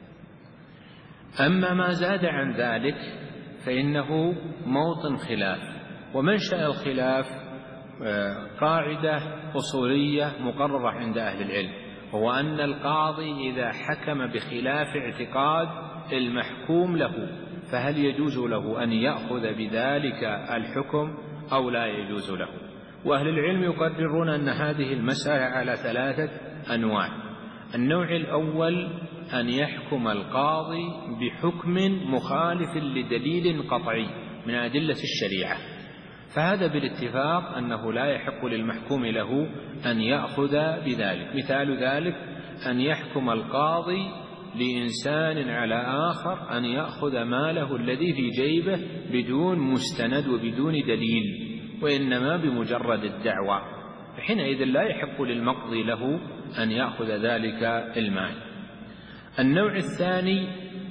أما ما زاد عن ذلك فإنه موطن خلاف، ومنشأ الخلاف قاعدة أصولية مقررة عند أهل العلم، هو أن القاضي إذا حكم بخلاف اعتقاد المحكوم له فهل يجوز له أن يأخذ بذلك الحكم أو لا يجوز له. وأهل العلم يقررون أن هذه المسألة على 3 أنواع. النوع الأول أن يحكم القاضي بحكم مخالف لدليل قطعي من أدلة الشريعة، فهذا بالاتفاق أنه لا يحق للمحكوم له أن يأخذ بذلك. مثال ذلك أن يحكم القاضي لإنسان على آخر أن يأخذ ماله الذي في جيبه بدون مستند وبدون دليل، وإنما بمجرد الدعوة، فحينئذ لا يحق للمقضي له أن يأخذ ذلك المال. النوع الثاني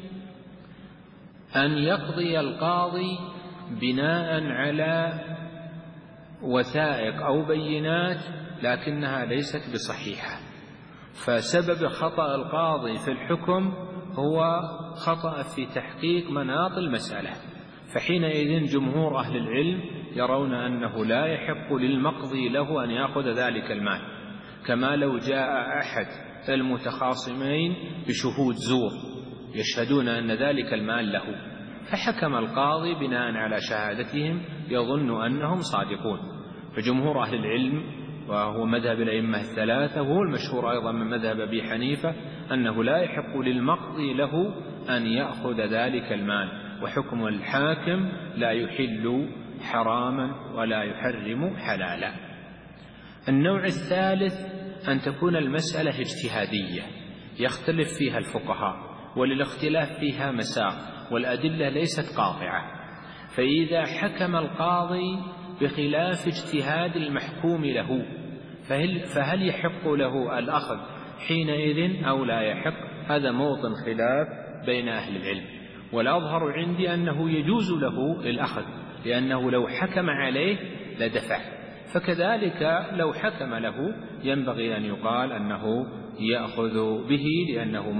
أن يقضي القاضي بناء على وثائق أو بينات لكنها ليست بصحيحة، فسبب خطأ القاضي في الحكم هو خطأ في تحقيق مناط المسألة، فحينئذ جمهور أهل العلم يرون أنه لا يحق للمقضي له أن يأخذ ذلك المال. كما لو جاء أحد المتخاصمين بشهود زور يشهدون أن ذلك المال له، فحكم القاضي بناء على شهادتهم يظن أنهم صادقون، فجمهور أهل العلم وهو مذهب الأئمة 3 وهو المشهور أيضا من مذهب أبي حنيفة أنه لا يحق للمقضي له أن يأخذ ذلك المال، وحكم الحاكم لا يحل حراما ولا يحرم حلالا. النوع الثالث أن تكون المسألة اجتهادية يختلف فيها الفقهاء وللاختلاف فيها مساق والأدلة ليست قاطعة، فإذا حكم القاضي بخلاف اجتهاد المحكوم له فهل يحق له الأخذ حينئذ أو لا يحق؟ هذا موطن خلاف بين أهل العلم، والأظهر عندي أنه يجوز له الأخذ، لأنه لو حكم عليه لدفع، فكذلك لو حكم له ينبغي أن يقال أنه يأخذ به لأنه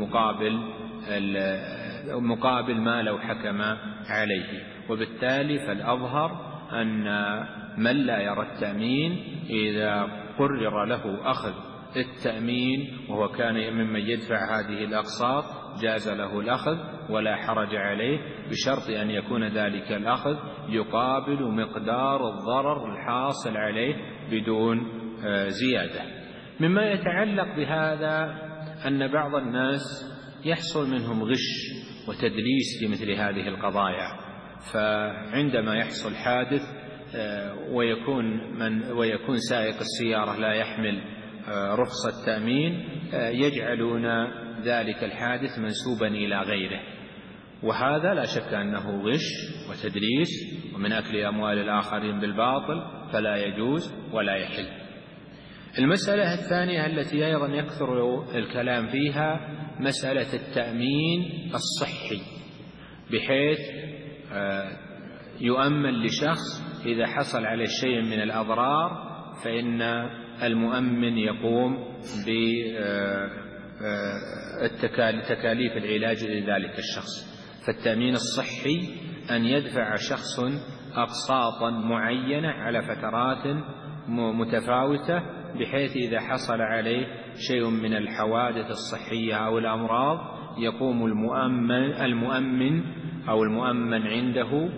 مقابل ما لو حكم عليه. وبالتالي فالأظهر أن من لا يرى التأمين إذا قرر له أخذ التأمين وهو كان ممن يدفع هذه الأقساط جاز له الأخذ ولا حرج عليه، بشرط أن يكون ذلك الأخذ يقابل مقدار الضرر الحاصل عليه بدون زيادة. مما يتعلق بهذا أن بعض الناس يحصل منهم غش وتدليس في مثل هذه القضايا، فعندما يحصل حادث ويكون سائق السيارة لا يحمل رخصة تأمين يجعلون ذلك الحادث منسوبا إلى غيره، وهذا لا شك أنه غش وتدليس ومن أكل أموال الآخرين بالباطل، فلا يجوز ولا يحل. المسألة الثانية التي أيضا يكثر الكلام فيها مسألة التأمين الصحي، بحيث يؤمن لشخص إذا حصل عليه شيء من الأضرار فإن المؤمن يقوم بتكاليف العلاج لذلك الشخص. فالتأمين الصحي أن يدفع شخص أقساطا معينة على فترات متفاوتة، بحيث إذا حصل عليه شيء من الحوادث الصحية أو الأمراض يقوم المؤمن أو المؤمن عنده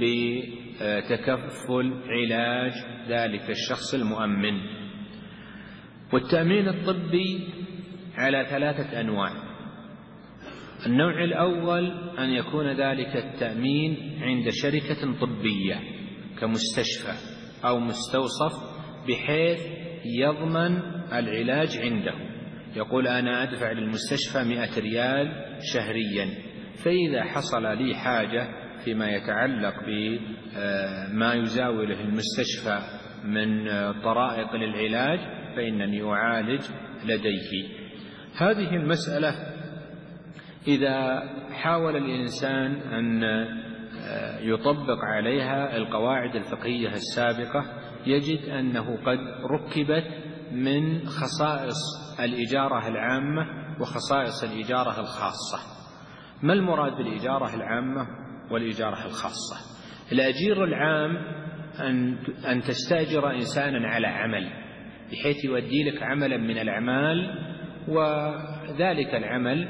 بتكفل علاج ذلك الشخص المؤمن. والتأمين الطبي على 3 أنواع. النوع الأول أن يكون ذلك التأمين عند شركة طبية كمستشفى أو مستوصف، بحيث يضمن العلاج عنده، يقول أنا أدفع للمستشفى 100 ريال شهريا، فإذا حصل لي حاجة فيما يتعلق بما يزاوله المستشفى من طرائق للعلاج فإنني أعالج لديه. هذه المسألة إذا حاول الإنسان أن يطبق عليها القواعد الفقهية السابقة يجد أنه قد ركبت من خصائص الإجارة العامة وخصائص الإجارة الخاصة. ما المراد بالإجارة العامة والإجارة الخاصة؟ الأجير العام أن تستأجر إنسانا على عمل، بحيث يودي لك عملا من الأعمال، وذلك العمل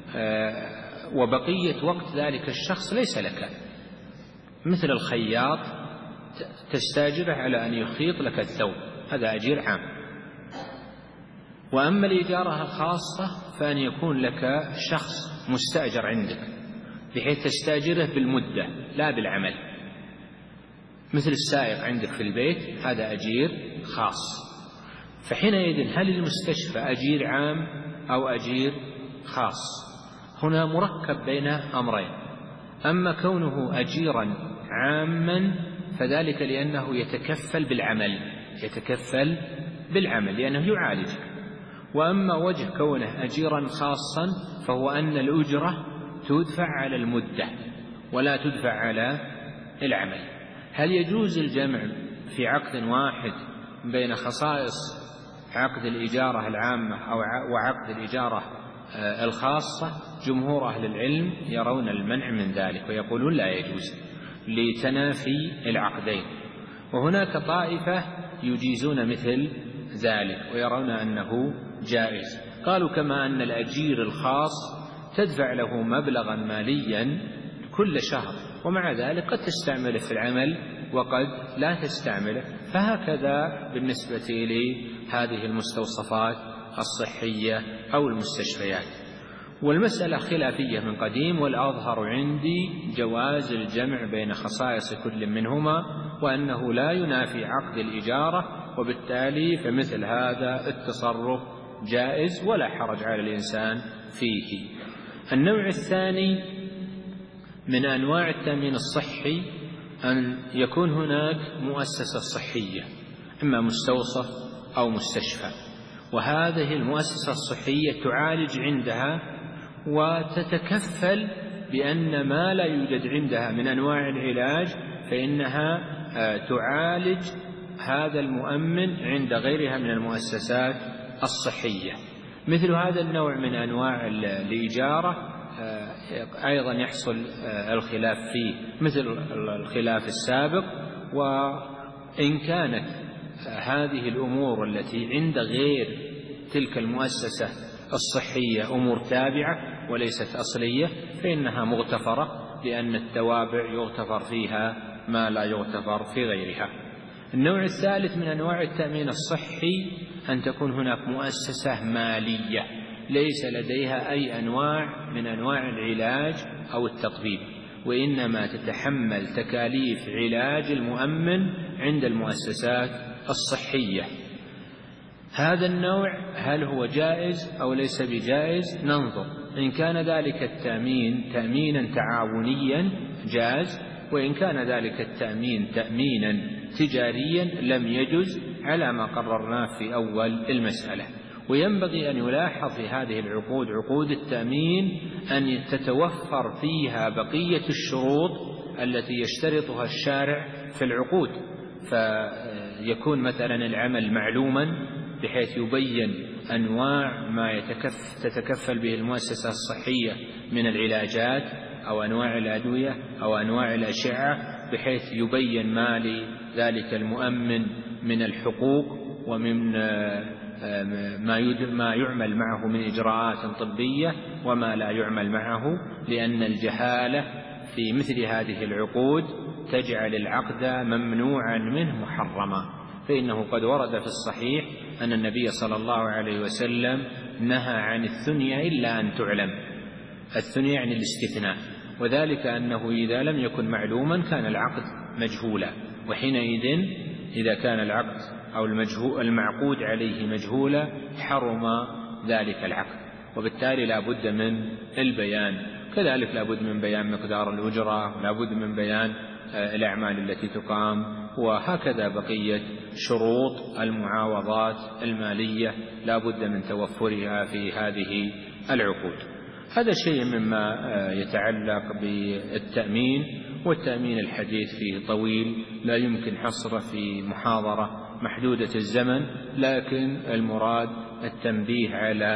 وبقية وقت ذلك الشخص ليس لك، مثل الخياط تستأجره على أن يخيط لك الثوب، هذا أجير عام. وأما الإجارة الخاصة فأن يكون لك شخص مستأجر عندك، بحيث تستأجره بالمدة لا بالعمل، مثل السائق عندك في البيت، هذا أجير خاص. فحينئذ هل المستشفى أجير عام أو أجير خاص؟ هنا مركب بين أمرين. أما كونه أجيرا عاما فذلك لأنه يتكفل بالعمل لأنه يعالجك. وأما وجه كونه أجيرا خاصا فهو أن الأجرة تدفع على المدة ولا تدفع على العمل. هل يجوز الجمع في عقد واحد بين خصائص عقد الإجارة العامة وعقد الإجارة الخاصة؟ جمهور أهل العلم يرون المنع من ذلك ويقولون لا يجوز لتنافي العقدين، وهناك طائفة يجيزون مثل ذلك ويرون أنه جائز. قالوا كما أن الأجير الخاص تدفع له مبلغا ماليا كل شهر، ومع ذلك قد تستعمله في العمل وقد لا تستعمله، فهكذا بالنسبة لهذه المستوصفات الصحية أو المستشفيات. والمسألة خلافية من قديم، والأظهر عندي جواز الجمع بين خصائص كل منهما، وأنه لا ينافي عقد الإجارة، وبالتالي فمثل هذا التصرف جائز ولا حرج على الإنسان فيه. النوع الثاني من أنواع التأمين الصحي أن يكون هناك مؤسسة صحية، إما مستوصف أو مستشفى، وهذه المؤسسة الصحية تعالج عندها وتتكفل بأن ما لا يوجد عندها من أنواع العلاج فإنها تعالج هذا المؤمن عند غيرها من المؤسسات الصحية. مثل هذا النوع من أنواع الإجارة أيضا يحصل الخلاف فيه مثل الخلاف السابق، وإن كانت هذه الأمور التي عند غير تلك المؤسسة الصحية أمور تابعة وليست أصلية فإنها مغتفرة، لأن التوابع يغتفر فيها ما لا يغتفر في غيرها. النوع الثالث من أنواع التأمين الصحي أن تكون هناك مؤسسة مالية ليس لديها أي أنواع من أنواع العلاج أو التطبيب، وإنما تتحمل تكاليف علاج المؤمن عند المؤسسات الصحية. هذا النوع هل هو جائز أو ليس بجائز؟ ننظر. إن كان ذلك التأمين تأمينا تعاونيا جاز، وإن كان ذلك التأمين تأمينا تجاريا لم يجز على ما قررناه في أول المسألة. وينبغي أن يلاحظ في هذه العقود، عقود التأمين، أن تتوفر فيها بقية الشروط التي يشترطها الشارع في العقود، فيكون مثلا العمل معلوما بحيث يبين أنواع ما تتكفل به المؤسسة الصحية من العلاجات أو أنواع الأدوية أو أنواع الأشعة، بحيث يبين ما لذلك المؤمن من الحقوق ومن ما يعمل معه من إجراءات طبية وما لا يعمل معه، لأن الجهالة في مثل هذه العقود تجعل العقد ممنوعا منه محرما. فإنه قد ورد في الصحيح أن النبي صلى الله عليه وسلم نهى عن الثنية إلا أن تعلم. الثنية يعني الاستثناء، وذلك أنه إذا لم يكن معلوما كان العقد مجهولا، وحينئذ إذا كان العقد أو المعقود عليه مجهولا حرم ذلك العقد، وبالتالي لا بد من البيان. كذلك لا بد من بيان مقدار الأجرة، لا بد من بيان الأعمال التي تقام، وهكذا بقية شروط المعاوضات المالية لا بد من توفرها في هذه العقود. هذا شيء مما يتعلق بالتأمين، والتأمين الحديث فيه طويل لا يمكن حصره في محاضرة محدودة الزمن، لكن المراد التنبيه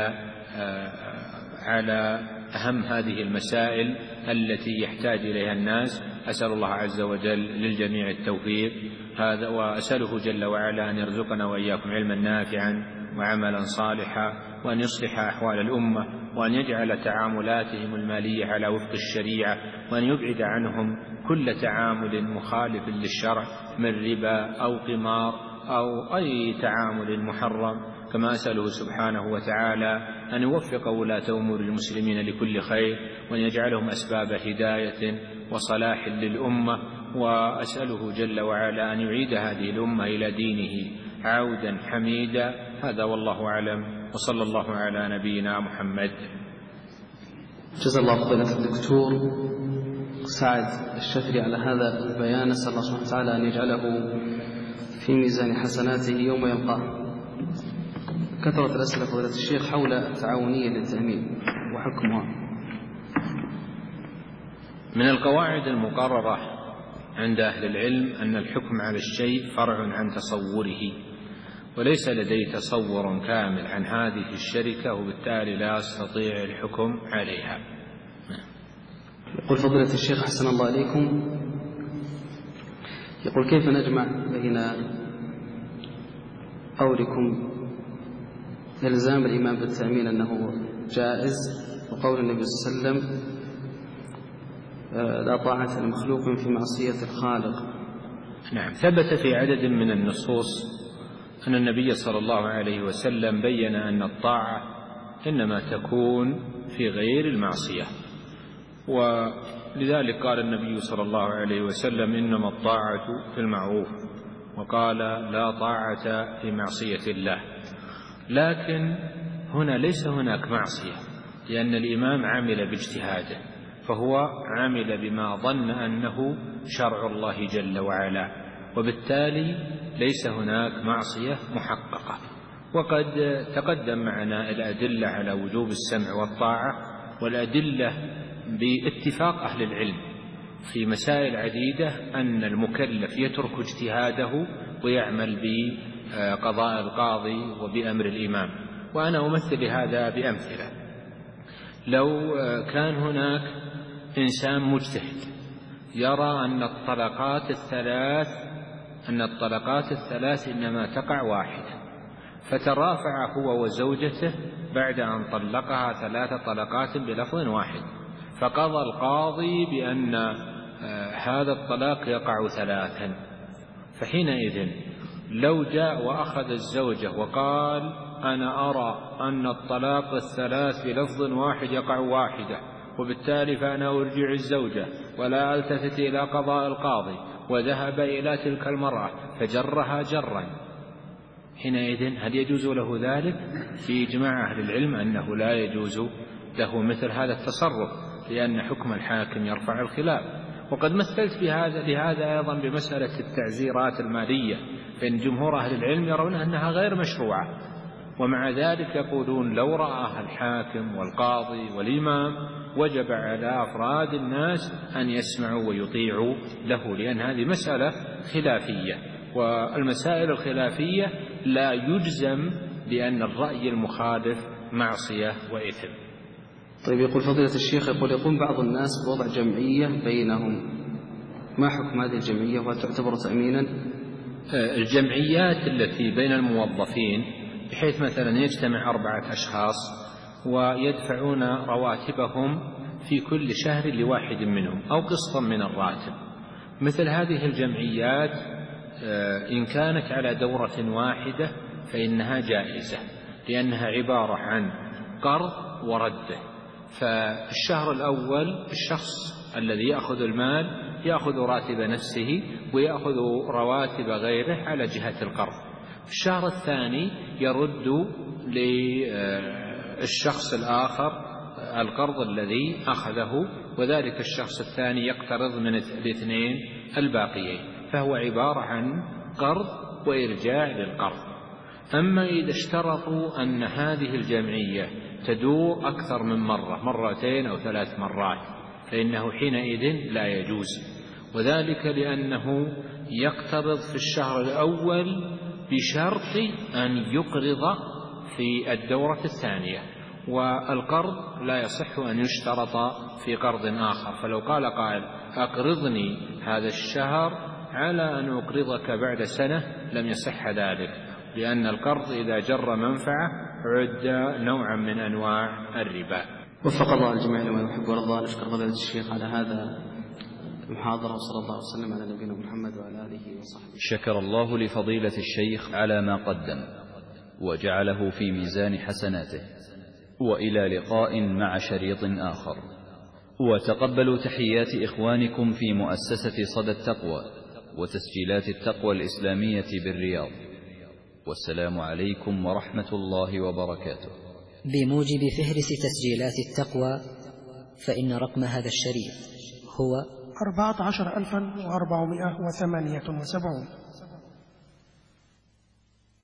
على أهم هذه المسائل التي يحتاج إليها الناس. أسأل الله عز وجل للجميع التوفيق هذا، وأسأله جل وعلا أن يرزقنا وإياكم علما نافعا وعملا صالحا، وأن يصلح أحوال الأمة، وأن يجعل تعاملاتهم المالية على وفق الشريعة، وأن يبعد عنهم كل تعامل مخالف للشرع من ربا أو قمار أو أي تعامل محرم. كما أسأله سبحانه وتعالى أن يوفق ولاة أمور المسلمين لكل خير، وأن يجعلهم أسباب هداية وصلاح للأمة، وأسأله جل وعلا أن يعيد هذه الأمة إلى دينه عودا حميدا. هذا والله أعلم، وصلى الله على نبينا محمد. جزا الله فضيلة الدكتور سعد الشفري على هذا البيان. نسأل الله سبحانه وتعالى أن يجعله في ميزان حسناته يوم يلقاه. كثرت الأسئلة فضيلة الشيخ حول التعاونية للتأمين وحكمها. من القواعد المقررة عند أهل العلم أن الحكم على الشيء فرع عن تصوره، وليس لدي تصور كامل عن هذه الشركة، وبالتالي لا أستطيع الحكم عليها. يقول فضيلة الشيخ حسن الله عليكم، يقول كيف نجمع بين قولكم إلزام الإمام بالتأمين أنه جائز وقول النبي صلى الله عليه وسلم لا طاعة لمخلوق في معصية الخالق؟ نعم، ثبت في عدد من النصوص أن النبي صلى الله عليه وسلم بين أن الطاعة إنما تكون في غير المعصية، ولذلك قال النبي صلى الله عليه وسلم إنما الطاعة في المعروف، وقال لا طاعة في معصية الله. لكن هنا ليس هناك معصية، لأن الإمام عمل باجتهاده، فهو عمل بما ظن أنه شرع الله جل وعلا، وبالتالي ليس هناك معصية محققة. وقد تقدم معنا الأدلة على وجوب السمع والطاعة، والأدلة باتفاق أهل العلم في مسائل عديدة أن المكلف يترك اجتهاده ويعمل بقضاء القاضي وبأمر الإمام. وأنا أمثل هذا بأمثلة. لو كان هناك إنسان مجتهد يرى أن الطلقات الثلاث إنما تقع واحدة، فترافع هو وزوجته بعد أن طلقها 3 طلقات بلفظ واحد، فقضى القاضي بأن هذا الطلاق يقع 3. فحينئذ لو جاء وأخذ الزوجة وقال أنا أرى أن الطلاق 3 بلفظ واحد يقع 1، وبالتالي فأنا أرجع الزوجة ولا ألتفت إلى قضاء القاضي، وذهب إلى تلك المرأة فجرها جرا، حينئذ هل يجوز له ذلك؟ في إجماع أهل العلم أنه لا يجوز له مثل هذا التصرف، لأن حكم الحاكم يرفع الخلاف. وقد مثلت لهذا أيضا بمسألة التعزيرات المالية، فإن جمهور أهل العلم يرون أنها غير مشروعة، ومع ذلك يقولون لو رآها الحاكم والقاضي والإمام وجب على أفراد الناس أن يسمعوا ويطيعوا له، لأن هذه مسألة خلافية، والمسائل الخلافية لا يجزم بأن الرأي المخالف معصية وإثم. طيب، يقول فضيلة الشيخ، يقوم بعض الناس بوضع جمعية بينهم، ما حكم هذه الجمعية وهل تعتبر تأمينا؟ الجمعيات التي بين الموظفين بحيث مثلا يجتمع 4 أشخاص ويدفعون رواتبهم في كل شهر لواحد منهم أو قسطا من الراتب، مثل هذه الجمعيات إن كانت على دورة واحدة فإنها جائزة، لأنها عبارة عن قرض ورده. فالشهر الأول الشخص الذي يأخذ المال يأخذ راتب نفسه ويأخذ رواتب غيره على جهة القرض. الشهر الثاني يرد للشخص الآخر القرض الذي أخذه، وذلك الشخص الثاني يقترض من الاثنين الباقيين، فهو عبارة عن قرض وإرجاع للقرض. أما إذا اشترطوا أن هذه الجمعية تدور أكثر من مرة، 2 أو 3 مرات، فإنه حينئذ لا يجوز، وذلك لأنه يقترض في الشهر الأول بشرط أن يقرض في الدورة الثانية، والقرض لا يصح أن يشترط في قرض آخر. فلو قال قائل أقرضني هذا الشهر على أن أقرضك بعد سنة لم يصح ذلك، لأن القرض إذا جر منفعة عد نوعا من أنواع الربا. وفق الله الجميع لما يحب ويرضى. نشكر فضيلة الشيخ على هذا المحاضرة، وصلى الله وسلم على نبينا محمد وعلى آله وصحبه. شكر الله لفضيلة الشيخ على ما قدم وجعله في ميزان حسناته، وإلى لقاء مع شريط آخر. وتقبلوا تحيات إخوانكم في مؤسسة صدى التقوى وتسجيلات التقوى الإسلامية بالرياض، والسلام عليكم ورحمة الله وبركاته. بموجب فهرس تسجيلات التقوى، فإن رقم هذا الشريط هو 14478.